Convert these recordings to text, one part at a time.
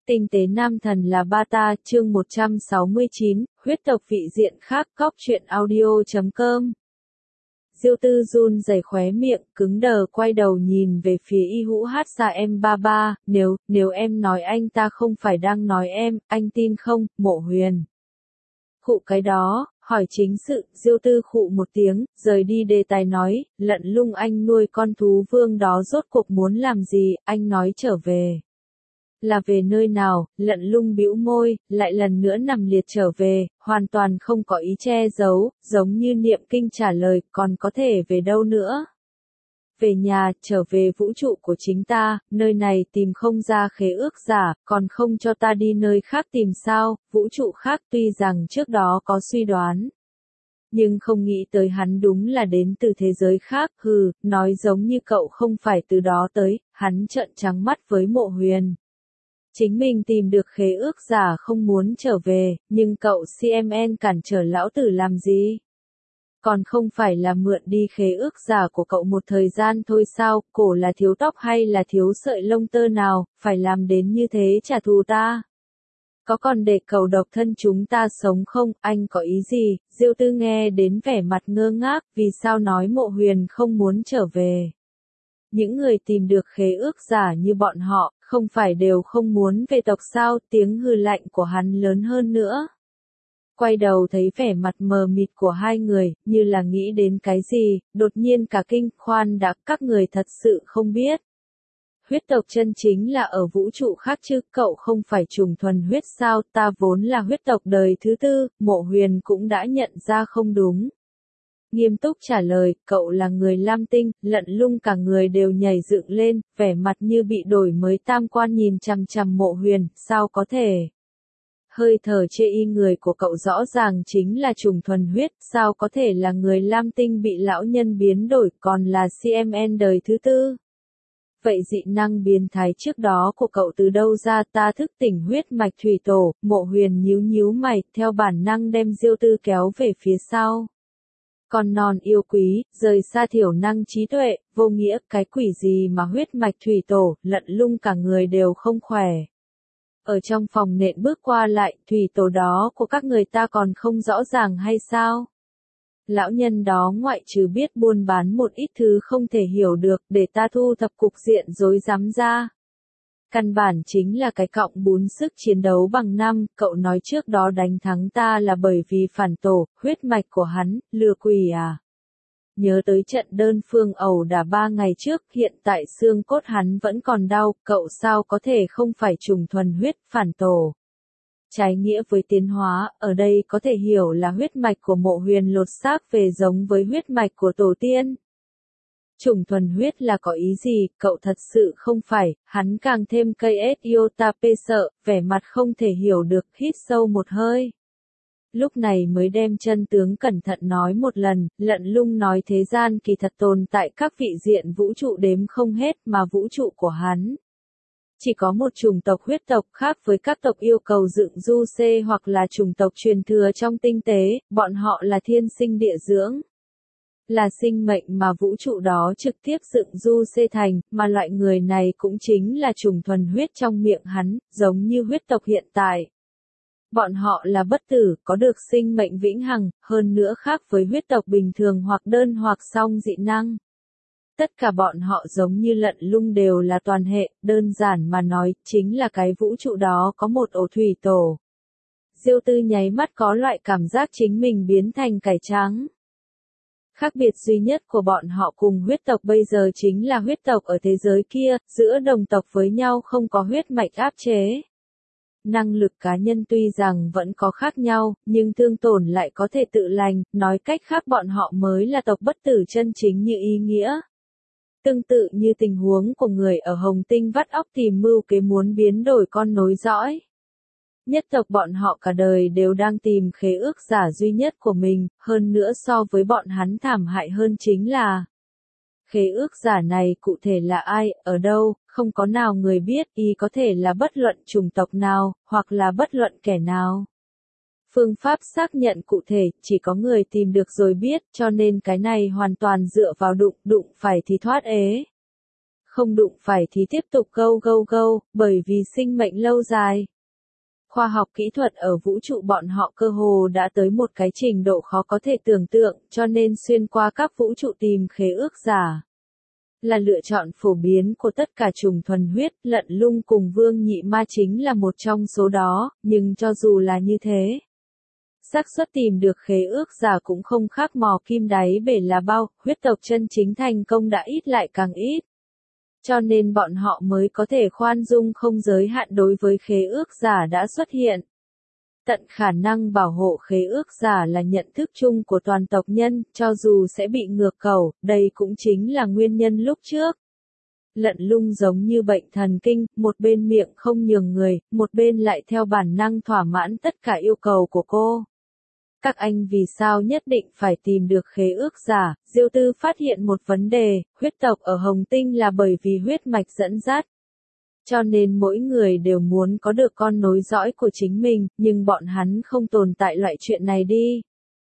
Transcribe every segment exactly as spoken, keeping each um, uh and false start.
Tinh tế nam thần là ba ta, chương một trăm sáu mươi chín, huyết tộc vị diện khác, góc truyện audio chấm com. Diêu Tư run rẩy khóe miệng, cứng đờ quay đầu nhìn về phía Y Hữu Hát Sa em ba ba, nếu, nếu em nói anh ta không phải đang nói em, anh tin không, Mộ Huyền. Khụ cái đó, hỏi chính sự, Diêu Tư khụ một tiếng, rời đi đề tài nói, Lận Lung anh nuôi con thú vương đó rốt cuộc muốn làm gì, anh nói trở về. Là về nơi nào, Lận Lung bĩu môi, lại lần nữa nằm liệt trở về, hoàn toàn không có ý che giấu, giống như Niệm Kinh trả lời, còn có thể về đâu nữa. Về nhà, trở về vũ trụ của chính ta, nơi này tìm không ra khế ước giả, còn không cho ta đi nơi khác tìm sao, vũ trụ khác tuy rằng trước đó có suy đoán. Nhưng không nghĩ tới hắn đúng là đến từ thế giới khác, hừ, nói giống như cậu không phải từ đó tới, hắn trợn trắng mắt với Mộ Huyền. Chính mình tìm được khế ước giả không muốn trở về, nhưng cậu xê em en cản trở lão tử làm gì? Còn không phải là mượn đi khế ước giả của cậu một thời gian thôi sao, cổ là thiếu tóc hay là thiếu sợi lông tơ nào, phải làm đến như thế trả thù ta? Có còn để cầu độc thân chúng ta sống không, anh có ý gì? Diêu Tư nghe đến vẻ mặt ngơ ngác, vì sao nói Mộ Huyền không muốn trở về? Những người tìm được khế ước giả như bọn họ, không phải đều không muốn về tộc sao, tiếng hừ lạnh của hắn lớn hơn nữa. Quay đầu thấy vẻ mặt mờ mịt của hai người, như là nghĩ đến cái gì, đột nhiên cả kinh, khoan đã, các người thật sự không biết. Huyết tộc chân chính là ở vũ trụ khác chứ, cậu không phải trùng thuần huyết sao, ta vốn là huyết tộc đời thứ tư, Mộ Huyền cũng đã nhận ra không đúng. Nghiêm túc trả lời, cậu là người Lam Tinh, Lận Lung cả người đều nhảy dựng lên, vẻ mặt như bị đổi mới tam quan nhìn chằm chằm Mộ Huyền, sao có thể? Hơi thở chê y người của cậu rõ ràng chính là trùng thuần huyết, sao có thể là người Lam Tinh bị lão nhân biến đổi, còn là xê em en đời thứ tư? Vậy dị năng biến thái trước đó của cậu từ đâu ra, ta thức tỉnh huyết mạch thủy tổ, Mộ Huyền nhíu nhíu mày, theo bản năng đem Diêu Tư kéo về phía sau. Con non yêu quý, rời xa thiểu năng trí tuệ, vô nghĩa, cái quỷ gì mà huyết mạch thủy tổ, Lận Lung cả người đều không khỏe. Ở trong phòng nện bước qua lại, thủy tổ đó của các người ta còn không rõ ràng hay sao? Lão nhân đó ngoại trừ biết buôn bán một ít thứ không thể hiểu được, để ta thu thập cục diện rối rắm ra. Căn bản chính là cái cọng bún sức chiến đấu bằng năm, cậu nói trước đó đánh thắng ta là bởi vì phản tổ, huyết mạch của hắn, lừa quỷ à. Nhớ tới trận đơn phương ẩu đả ba ngày trước, hiện tại xương cốt hắn vẫn còn đau, cậu sao có thể không phải trùng thuần huyết, phản tổ. Trái nghĩa với tiến hóa, ở đây có thể hiểu là huyết mạch của Mộ Huyền lột xác về giống với huyết mạch của tổ tiên. Trùng thuần huyết là có ý gì, cậu thật sự không phải, hắn càng thêm cây ét iota pê sợ, vẻ mặt không thể hiểu được, hít sâu một hơi. Lúc này mới đem chân tướng cẩn thận nói một lần, Lận Lung nói thế gian kỳ thật tồn tại các vị diện vũ trụ đếm không hết mà vũ trụ của hắn. Chỉ có một chủng tộc huyết tộc khác với các tộc yêu cầu dựng du xê hoặc là chủng tộc truyền thừa trong tinh tế, bọn họ là thiên sinh địa dưỡng. Là sinh mệnh mà vũ trụ đó trực tiếp dựng du xê thành, mà loại người này cũng chính là trùng thuần huyết trong miệng hắn, giống như huyết tộc hiện tại. Bọn họ là bất tử, có được sinh mệnh vĩnh hằng, hơn nữa khác với huyết tộc bình thường hoặc đơn hoặc song dị năng. Tất cả bọn họ giống như Lận Lung đều là toàn hệ, đơn giản mà nói, chính là cái vũ trụ đó có một ổ thủy tổ. Diêu Tư nháy mắt có loại cảm giác chính mình biến thành cải trắng. Khác biệt duy nhất của bọn họ cùng huyết tộc bây giờ chính là huyết tộc ở thế giới kia, giữa đồng tộc với nhau không có huyết mạch áp chế. Năng lực cá nhân tuy rằng vẫn có khác nhau, nhưng thương tổn lại có thể tự lành, nói cách khác bọn họ mới là tộc bất tử chân chính như ý nghĩa. Tương tự như tình huống của người ở Hồng Tinh vắt óc tìm mưu kế muốn biến đổi con nối dõi. Nhất tộc bọn họ cả đời đều đang tìm khế ước giả duy nhất của mình, hơn nữa so với bọn hắn thảm hại hơn chính là khế ước giả này cụ thể là ai, ở đâu, không có nào người biết, y có thể là bất luận chủng tộc nào, hoặc là bất luận kẻ nào. Phương pháp xác nhận cụ thể, chỉ có người tìm được rồi biết, cho nên cái này hoàn toàn dựa vào đụng, đụng phải thì thoát ế. không đụng phải thì tiếp tục go go go, bởi vì sinh mệnh lâu dài. Khoa học kỹ thuật ở vũ trụ bọn họ cơ hồ đã tới một cái trình độ khó có thể tưởng tượng, cho nên xuyên qua các vũ trụ tìm khế ước giả là lựa chọn phổ biến của tất cả chủng thuần huyết. Lận Lung cùng Vương Nhị Ma chính là một trong số đó, nhưng cho dù là như thế, xác suất tìm được khế ước giả cũng không khác mò kim đáy bể là bao. Huyết tộc chân chính thành công đã ít lại càng ít, cho nên bọn họ mới có thể khoan dung không giới hạn đối với khế ước giả đã xuất hiện. Tận khả năng bảo hộ khế ước giả là nhận thức chung của toàn tộc nhân, cho dù sẽ bị ngược cầu, đây cũng chính là nguyên nhân lúc trước. Lận Lung giống như bệnh thần kinh, một bên miệng không nhường người, một bên lại theo bản năng thỏa mãn tất cả yêu cầu của cô. Các anh vì sao nhất định phải tìm được khế ước giả? Diêu Tư phát hiện một vấn đề, huyết tộc ở Hồng Tinh là bởi vì huyết mạch dẫn dắt. Cho nên mỗi người đều muốn có được con nối dõi của chính mình, nhưng bọn hắn không tồn tại loại chuyện này đi.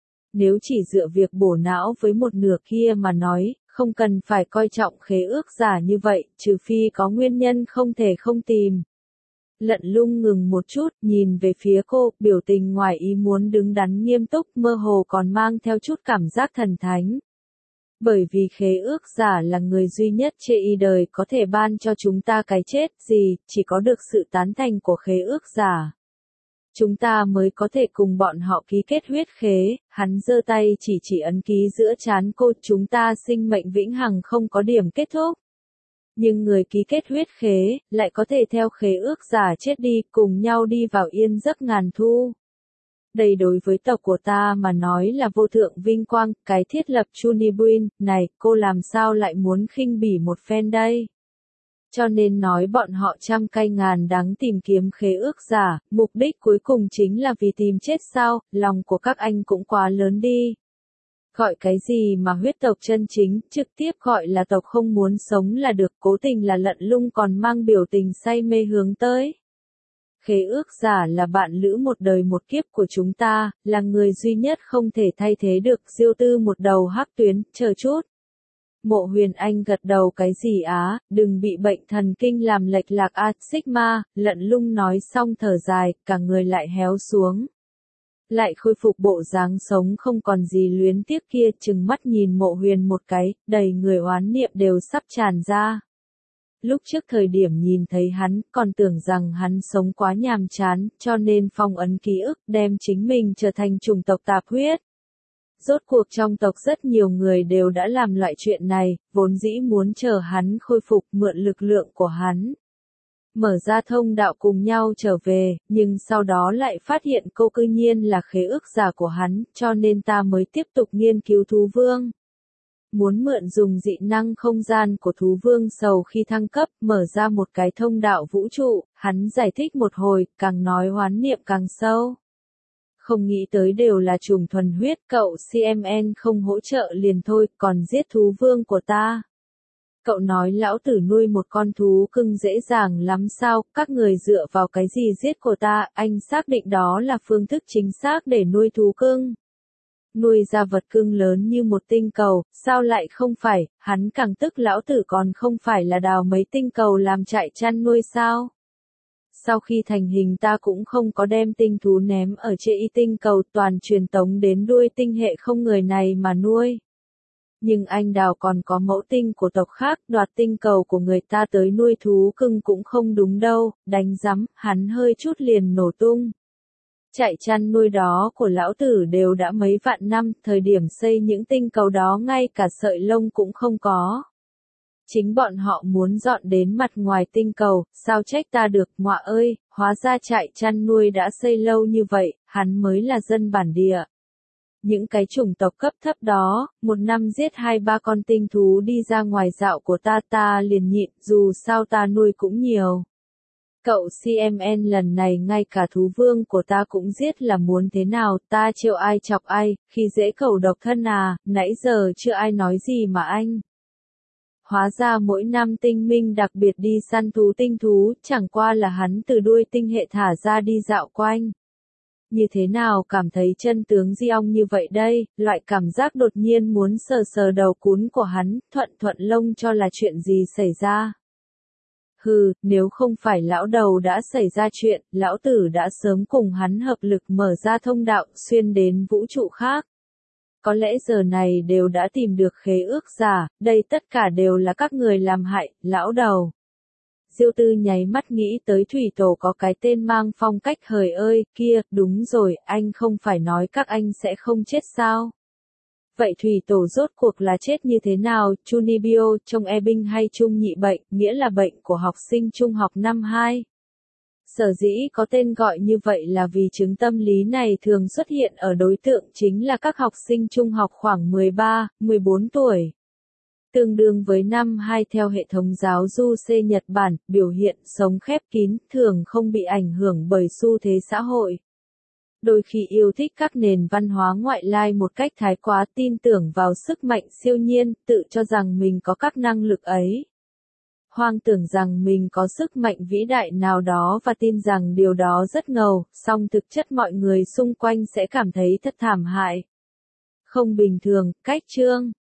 Nếu chỉ dựa việc bổ não với một nửa kia mà nói, không cần phải coi trọng khế ước giả như vậy, trừ phi có nguyên nhân không thể không tìm. Lận Lung ngừng một chút, nhìn về phía cô, biểu tình ngoài ý muốn đứng đắn nghiêm túc, mơ hồ còn mang theo chút cảm giác thần thánh. Bởi vì khế ước giả là người duy nhất trên y đời có thể ban cho chúng ta cái chết gì, chỉ có được sự tán thành của khế ước giả. Chúng ta mới có thể cùng bọn họ ký kết huyết khế. Hắn giơ tay chỉ chỉ ấn ký giữa trán cô, chúng ta sinh mệnh vĩnh hằng không có điểm kết thúc. Nhưng người ký kết huyết khế, lại có thể theo khế ước giả chết đi, cùng nhau đi vào yên giấc ngàn thu. Đây đối với tộc của ta mà nói là vô thượng vinh quang, cái thiết lập Chunibuin, này, cô làm sao lại muốn khinh bỉ một phen đây? Cho nên nói bọn họ trăm cay ngàn đắng tìm kiếm khế ước giả, mục đích cuối cùng chính là vì tìm chết sao, lòng của các anh cũng quá lớn đi. Gọi cái gì mà huyết tộc chân chính, trực tiếp gọi là tộc không muốn sống là được. Cố tình là Lận Lung còn mang biểu tình say mê hướng tới. Khế ước giả là bạn lữ một đời một kiếp của chúng ta, là người duy nhất không thể thay thế được. Diêu Tư một đầu hắc tuyến, chờ chút. Mộ Huyền Anh gật đầu, cái gì á, đừng bị bệnh thần kinh làm lệch lạc a, Sigma. Lận Lung nói xong thở dài, cả người lại héo xuống. Lại khôi phục bộ dáng sống không còn gì luyến tiếc kia, chừng mắt nhìn Mộ Huyền một cái, đầy người oán niệm đều sắp tràn ra. Lúc trước thời điểm nhìn thấy hắn, còn tưởng rằng hắn sống quá nhàm chán, cho nên phong ấn ký ức, đem chính mình trở thành chủng tộc tạp huyết. Rốt cuộc trong tộc rất nhiều người đều đã làm loại chuyện này, vốn dĩ muốn chờ hắn khôi phục, mượn lực lượng của hắn. Mở ra thông đạo cùng nhau trở về, nhưng sau đó lại phát hiện cô cư nhiên là khế ước giả của hắn, cho nên ta mới tiếp tục nghiên cứu thú vương. Muốn mượn dùng dị năng không gian của thú vương sầu khi thăng cấp, mở ra một cái thông đạo vũ trụ, hắn giải thích một hồi, càng nói oán niệm càng sâu. Không nghĩ tới đều là chủng thuần huyết, cậu xê em en không hỗ trợ liền thôi, còn giết thú vương của ta. Cậu nói lão tử nuôi một con thú cưng dễ dàng lắm sao, các người dựa vào cái gì giết của ta, anh xác định đó là phương thức chính xác để nuôi thú cưng. Nuôi ra vật cưng lớn như một tinh cầu, sao lại không phải, hắn càng tức lão tử còn không phải là đào mấy tinh cầu làm trại chăn nuôi sao. Sau khi thành hình ta cũng không có đem tinh thú ném ở trên y tinh cầu, toàn truyền tống đến đuôi tinh hệ không người này mà nuôi. Nhưng anh đào còn có mẫu tinh của tộc khác, đoạt tinh cầu của người ta tới nuôi thú cưng cũng không đúng đâu, đánh rắm, hắn hơi chút liền nổ tung. Chạy chăn nuôi đó của lão tử đều đã mấy vạn năm, thời điểm xây những tinh cầu đó ngay cả sợi lông cũng không có. Chính bọn họ muốn dọn đến mặt ngoài tinh cầu, sao trách ta được, ngọa ơi, hóa ra trại chăn nuôi đã xây lâu như vậy, hắn mới là dân bản địa. Những cái chủng tộc cấp thấp đó, một năm giết hai ba con tinh thú đi ra ngoài dạo của ta ta liền nhịn, dù sao ta nuôi cũng nhiều. Cậu xê em en lần này ngay cả thú vương của ta cũng giết là muốn thế nào, ta trêu ai chọc ai, khi dễ cẩu độc thân à, nãy giờ chưa ai nói gì mà anh. Hóa ra mỗi năm tinh minh đặc biệt đi săn thú tinh thú, chẳng qua là hắn từ đuôi tinh hệ thả ra đi dạo quanh. Như thế nào cảm thấy chân tướng di ong như vậy đây, loại cảm giác đột nhiên muốn sờ sờ đầu cún của hắn, thuận thuận lông cho là chuyện gì xảy ra. Hừ, nếu không phải lão đầu đã xảy ra chuyện, lão tử đã sớm cùng hắn hợp lực mở ra thông đạo xuyên đến vũ trụ khác. Có lẽ giờ này đều đã tìm được khế ước giả, đây tất cả đều là các người làm hại, lão đầu. Diêu Tư nháy mắt nghĩ tới thủy tổ có cái tên mang phong cách hời ơi, kia, đúng rồi, anh không phải nói các anh sẽ không chết sao? Vậy thủy tổ rốt cuộc là chết như thế nào, Chunibyo, trong e binh hay trung nhị bệnh, nghĩa là bệnh của học sinh trung học năm hai. Sở dĩ có tên gọi như vậy là vì chứng tâm lý này thường xuất hiện ở đối tượng chính là các học sinh trung học khoảng mười ba, mười bốn tuổi. Tương đương với năm hai theo hệ thống giáo du C Nhật Bản, biểu hiện sống khép kín, thường không bị ảnh hưởng bởi xu thế xã hội. Đôi khi yêu thích các nền văn hóa ngoại lai một cách thái quá, tin tưởng vào sức mạnh siêu nhiên, tự cho rằng mình có các năng lực ấy. Hoang tưởng rằng mình có sức mạnh vĩ đại nào đó và tin rằng điều đó rất ngầu, song thực chất mọi người xung quanh sẽ cảm thấy thật thảm hại. Không bình thường, cách chương.